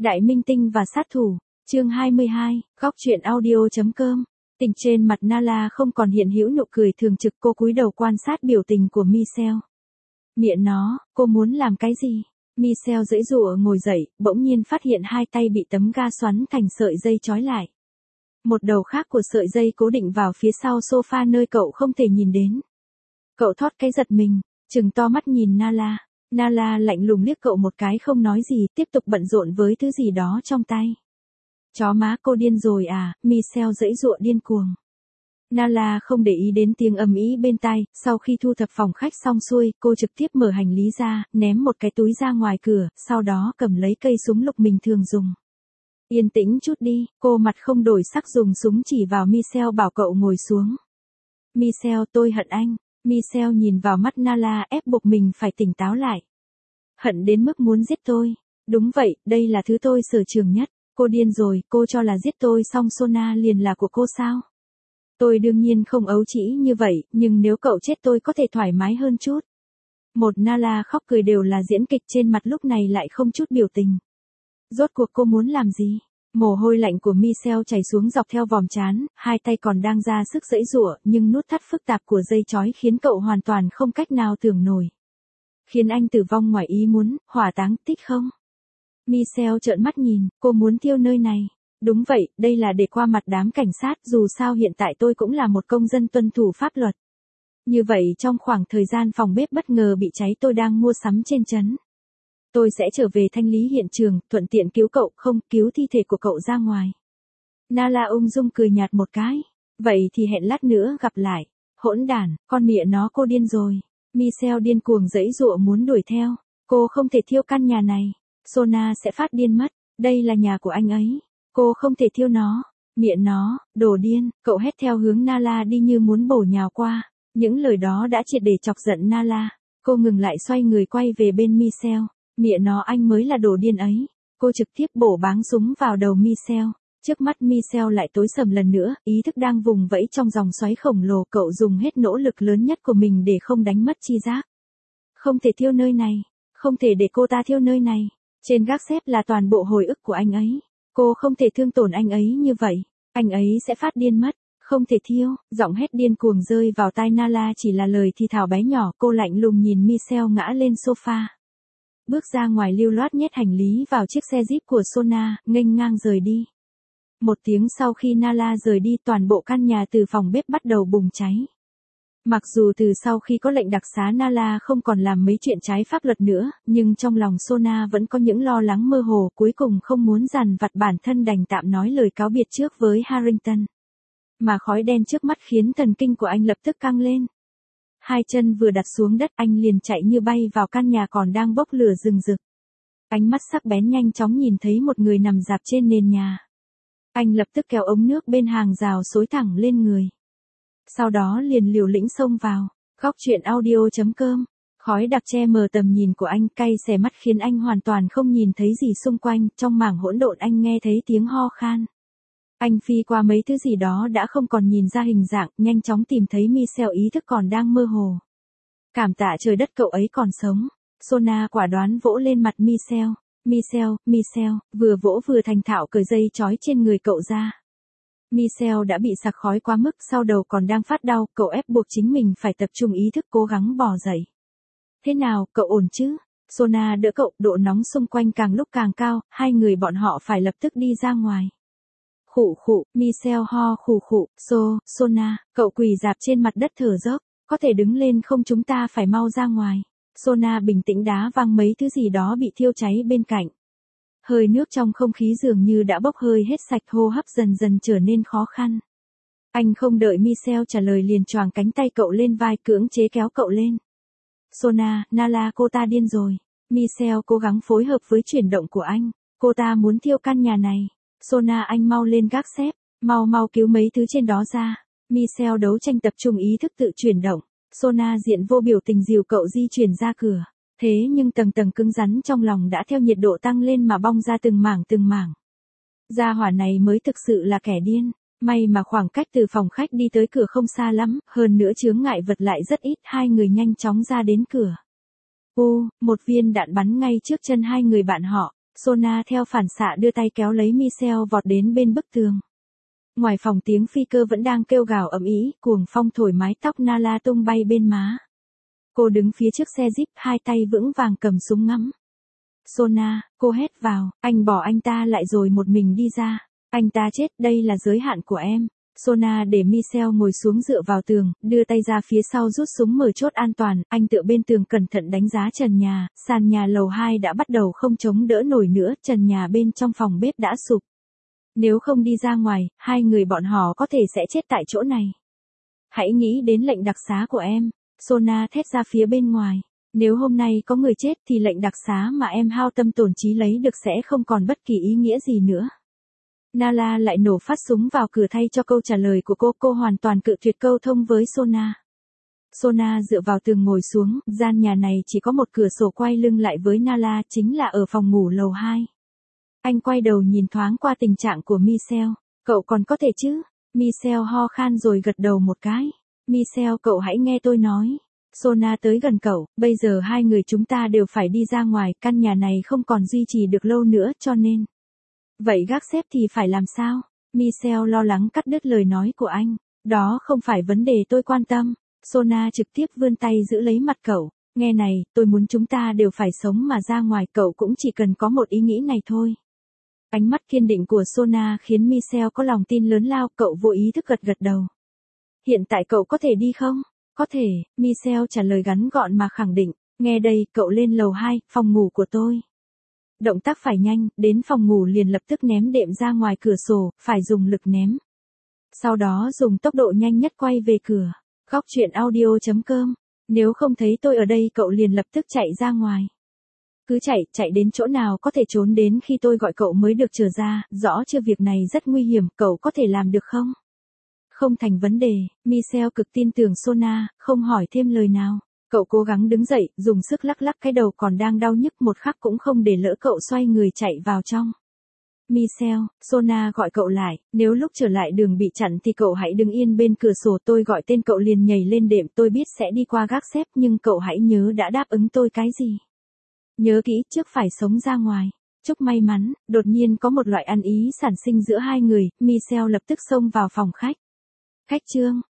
Đại minh tinh và sát thủ, chương 22, góc truyện audio.com. Tình trên mặt Nala không còn hiện hữu nụ cười thường trực, cô cúi đầu quan sát biểu tình của Michelle. Miệng nó, cô muốn làm cái gì? Michelle giãy giụa ngồi dậy, bỗng nhiên phát hiện hai tay bị tấm ga xoắn thành sợi dây trói lại. Một đầu khác của sợi dây cố định vào phía sau sofa nơi cậu không thể nhìn đến. Cậu thoát cái giật mình, trừng to mắt nhìn Nala. Nala lạnh lùng liếc cậu một cái không nói gì, tiếp tục bận rộn với thứ gì đó trong tay. Chó má, cô điên rồi à? Michelle giãy giụa điên cuồng. Nala không để ý đến tiếng ầm ĩ bên tai, sau khi thu thập phòng khách xong xuôi, cô trực tiếp mở hành lý ra, ném một cái túi ra ngoài cửa, sau đó cầm lấy cây súng lục mình thường dùng. Yên tĩnh chút đi, cô mặt không đổi sắc dùng súng chỉ vào Michelle bảo cậu ngồi xuống. Michelle, tôi hận anh. Michelle nhìn vào mắt Nala ép buộc mình phải tỉnh táo lại. Hận đến mức muốn giết tôi. Đúng vậy, đây là thứ tôi sở trường nhất. Cô điên rồi, cô cho là giết tôi xong Sona liền là của cô sao? Tôi đương nhiên không ấu trĩ như vậy, nhưng nếu cậu chết tôi có thể thoải mái hơn chút. Một Nala khóc cười đều là diễn kịch, trên mặt lúc này lại không chút biểu tình. Rốt cuộc cô muốn làm gì? Mồ hôi lạnh của Michelle chảy xuống dọc theo vòm trán, hai tay còn đang ra sức giãy giụa, nhưng nút thắt phức tạp của dây chói khiến cậu hoàn toàn không cách nào tưởng nổi. Khiến anh tử vong ngoài ý muốn, hỏa táng, tích không? Michelle trợn mắt nhìn, cô muốn thiêu nơi này. Đúng vậy, đây là để qua mặt đám cảnh sát, dù sao hiện tại tôi cũng là một công dân tuân thủ pháp luật. Như vậy trong khoảng thời gian phòng bếp bất ngờ bị cháy tôi đang mua sắm trên trấn. Tôi sẽ trở về thanh lý hiện trường, thuận tiện cứu cậu, không cứu thi thể của cậu ra ngoài. Nala ung dung cười nhạt một cái. Vậy thì hẹn lát nữa gặp lại. Hỗn đản, con mẹ nó, cô điên rồi. Michelle điên cuồng giãy giụa muốn đuổi theo. Cô không thể thiêu căn nhà này. Sona sẽ phát điên mất. Đây là nhà của anh ấy. Cô không thể thiêu nó. Miệng nó, đồ điên. Cậu hét theo hướng Nala đi như muốn bổ nhào qua. Những lời đó đã triệt để chọc giận Nala. Cô ngừng lại, xoay người quay về bên Michelle. Miệng nó, anh mới là đồ điên ấy. Cô trực tiếp bổ báng súng vào đầu Michelle. Trước mắt Michelle lại tối sầm lần nữa, ý thức đang vùng vẫy trong dòng xoáy khổng lồ, cậu dùng hết nỗ lực lớn nhất của mình để không đánh mất chi giác. Không thể thiêu nơi này, không thể để cô ta thiêu nơi này. Trên gác xếp là toàn bộ hồi ức của anh ấy. Cô không thể thương tổn anh ấy như vậy, anh ấy sẽ phát điên mất. Không thể thiêu, giọng hét điên cuồng rơi vào tai Nala chỉ là lời thì thào bé nhỏ. Cô lạnh lùng nhìn Michelle ngã lên sofa. Bước ra ngoài lưu loát nhét hành lý vào chiếc xe Jeep của Sona, nghênh ngang rời đi. Một tiếng sau khi Nala rời đi, toàn bộ căn nhà từ phòng bếp bắt đầu bùng cháy. Mặc dù từ sau khi có lệnh đặc xá Nala không còn làm mấy chuyện trái pháp luật nữa, nhưng trong lòng Sona vẫn có những lo lắng mơ hồ, cuối cùng không muốn dằn vặt bản thân đành tạm nói lời cáo biệt trước với Harrington. Mà khói đen trước mắt khiến thần kinh của anh lập tức căng lên. Hai chân vừa đặt xuống đất, anh liền chạy như bay vào căn nhà còn đang bốc lửa rừng rực. Ánh mắt sắc bén nhanh chóng nhìn thấy một người nằm rạp trên nền nhà. Anh lập tức kéo ống nước bên hàng rào xối thẳng lên người. Sau đó liền liều lĩnh xông vào. Góc truyện audio.com. Khói đặc che mờ tầm nhìn của anh, cay xè mắt khiến anh hoàn toàn không nhìn thấy gì xung quanh. Trong mảng hỗn độn anh nghe thấy tiếng ho khan. Anh phi qua mấy thứ gì đó đã không còn nhìn ra hình dạng, nhanh chóng tìm thấy Michelle ý thức còn đang mơ hồ. Cảm tạ trời đất cậu ấy còn sống. Sona quả đoán vỗ lên mặt Michelle. Michelle, vừa vỗ vừa thành thạo cởi dây trói trên người cậu ra. Michelle đã bị sặc khói quá mức, sau đầu còn đang phát đau, cậu ép buộc chính mình phải tập trung ý thức cố gắng bò dậy. Thế nào, cậu ổn chứ? Sona đỡ cậu, độ nóng xung quanh càng lúc càng cao, hai người bọn họ phải lập tức đi ra ngoài. Khụ khụ, Michelle ho khụ khụ, Sona, cậu quỳ rạp trên mặt đất thở dốc, có thể đứng lên không, chúng ta phải mau ra ngoài. Sona bình tĩnh đá văng mấy thứ gì đó bị thiêu cháy bên cạnh. Hơi nước trong không khí dường như đã bốc hơi hết sạch, hô hấp dần dần trở nên khó khăn. Anh không đợi Michelle trả lời liền choàng cánh tay cậu lên vai, cưỡng chế kéo cậu lên. Sona, Nala cô ta điên rồi. Michelle cố gắng phối hợp với chuyển động của anh. Cô ta muốn thiêu căn nhà này. Sona, anh mau lên gác xếp, mau cứu mấy thứ trên đó ra. Michelle đấu tranh tập trung ý thức tự chuyển động. Sona diện vô biểu tình dìu cậu di chuyển ra cửa. Thế nhưng tầng tầng cứng rắn trong lòng đã theo nhiệt độ tăng lên mà bong ra từng mảng. Gia hỏa này mới thực sự là kẻ điên. May mà khoảng cách từ phòng khách đi tới cửa không xa lắm, hơn nữa chướng ngại vật lại rất ít, hai người nhanh chóng ra đến cửa. Một viên đạn bắn ngay trước chân hai người bạn họ. Sona theo phản xạ đưa tay kéo lấy Michelle vọt đến bên bức tường. Ngoài phòng tiếng phi cơ vẫn đang kêu gào ầm ĩ, cuồng phong thổi mái tóc Nala tung bay bên má. Cô đứng phía trước xe Jeep, hai tay vững vàng cầm súng ngắm. Sona, cô hét vào, anh bỏ anh ta lại rồi một mình đi ra. Anh ta chết, đây là giới hạn của em. Sona để Michelle ngồi xuống dựa vào tường, đưa tay ra phía sau rút súng mở chốt an toàn, anh tựa bên tường cẩn thận đánh giá trần nhà, sàn nhà lầu 2 đã bắt đầu không chống đỡ nổi nữa, trần nhà bên trong phòng bếp đã sụp. Nếu không đi ra ngoài, hai người bọn họ có thể sẽ chết tại chỗ này. Hãy nghĩ đến lệnh đặc xá của em. Sona thét ra phía bên ngoài. Nếu hôm nay có người chết thì lệnh đặc xá mà em hao tâm tổn trí lấy được sẽ không còn bất kỳ ý nghĩa gì nữa. Nala lại nổ phát súng vào cửa thay cho câu trả lời của cô hoàn toàn cự tuyệt câu thông với Sona. Sona dựa vào tường ngồi xuống, gian nhà này chỉ có một cửa sổ quay lưng lại với Nala, chính là ở phòng ngủ lầu 2. Anh quay đầu nhìn thoáng qua tình trạng của Michelle. Cậu còn có thể chứ? Michelle ho khan rồi gật đầu một cái. Michelle, cậu hãy nghe tôi nói. Sona tới gần cậu, bây giờ hai người chúng ta đều phải đi ra ngoài, căn nhà này không còn duy trì được lâu nữa cho nên. Vậy gác xếp thì phải làm sao? Michelle lo lắng cắt đứt lời nói của anh. Đó không phải vấn đề tôi quan tâm. Sona trực tiếp vươn tay giữ lấy mặt cậu. Nghe này, tôi muốn chúng ta đều phải sống mà ra ngoài, cậu cũng chỉ cần có một ý nghĩ này thôi. Ánh mắt kiên định của Sona khiến Michelle có lòng tin lớn lao, cậu vô ý thức gật đầu. Hiện tại cậu có thể đi không? Có thể, Michelle trả lời ngắn gọn mà khẳng định. Nghe đây, cậu lên lầu 2, phòng ngủ của tôi. Động tác phải nhanh, đến phòng ngủ liền lập tức ném đệm ra ngoài cửa sổ, phải dùng lực ném. Sau đó dùng tốc độ nhanh nhất quay về cửa. Góc truyện audio.com. Nếu không thấy tôi ở đây cậu liền lập tức chạy ra ngoài. Cứ chạy đến chỗ nào có thể trốn đến khi tôi gọi cậu mới được trở ra, rõ chưa, việc này rất nguy hiểm, cậu có thể làm được không? Không thành vấn đề, Michelle cực tin tưởng Sona, không hỏi thêm lời nào. Cậu cố gắng đứng dậy, dùng sức lắc lắc cái đầu còn đang đau nhức, một khắc cũng không để lỡ cậu xoay người chạy vào trong. Michelle, Sona gọi cậu lại, nếu lúc trở lại đường bị chặn thì cậu hãy đứng yên bên cửa sổ, tôi gọi tên cậu liền nhảy lên đệm, tôi biết sẽ đi qua gác xếp nhưng cậu hãy nhớ đã đáp ứng tôi cái gì. Nhớ kỹ, trước phải sống ra ngoài. Chúc may mắn, đột nhiên có một loại ăn ý sản sinh giữa hai người, Michelle lập tức xông vào phòng khách. Khách trương,